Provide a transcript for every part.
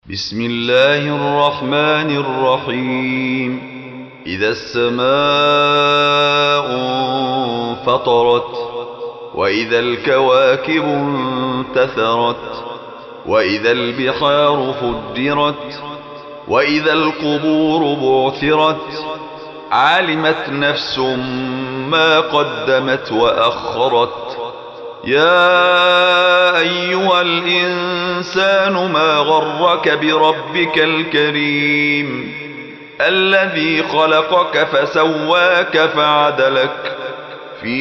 بسم الله الرحمن الرحيم. إذا السماء انفطرت وإذا الكواكب انتثرت وإذا البحار فجرت وإذا القبور بعثرت علمت نفس ما قدمت وأخرت. يا أيها الإنسان ما غرك بربك الكريم الذي خلقك فسواك فعدلك في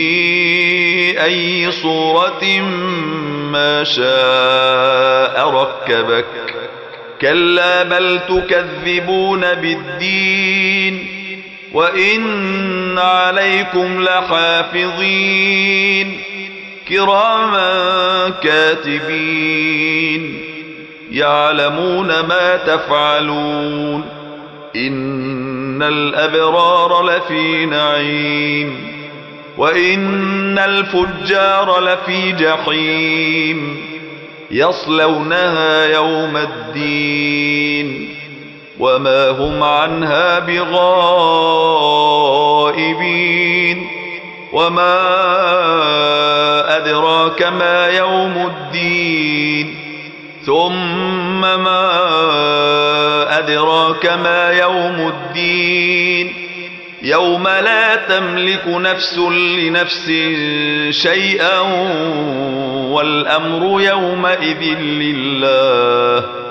أي صورة ما شاء ركبك. كلا بل تكذبون بالدين وإن عليكم لحافظين كراما كاتبين يعلمون ما تفعلون. إن الأبرار لفي نعيم وإن الفجار لفي جحيم يصلونها يوم الدين وما هم عنها بغائبين. وما أدراك ما يوم الدين ثم ما أدراك ما يوم الدين يوم لا تملك نفس لنفس شيئا والأمر يومئذ لله.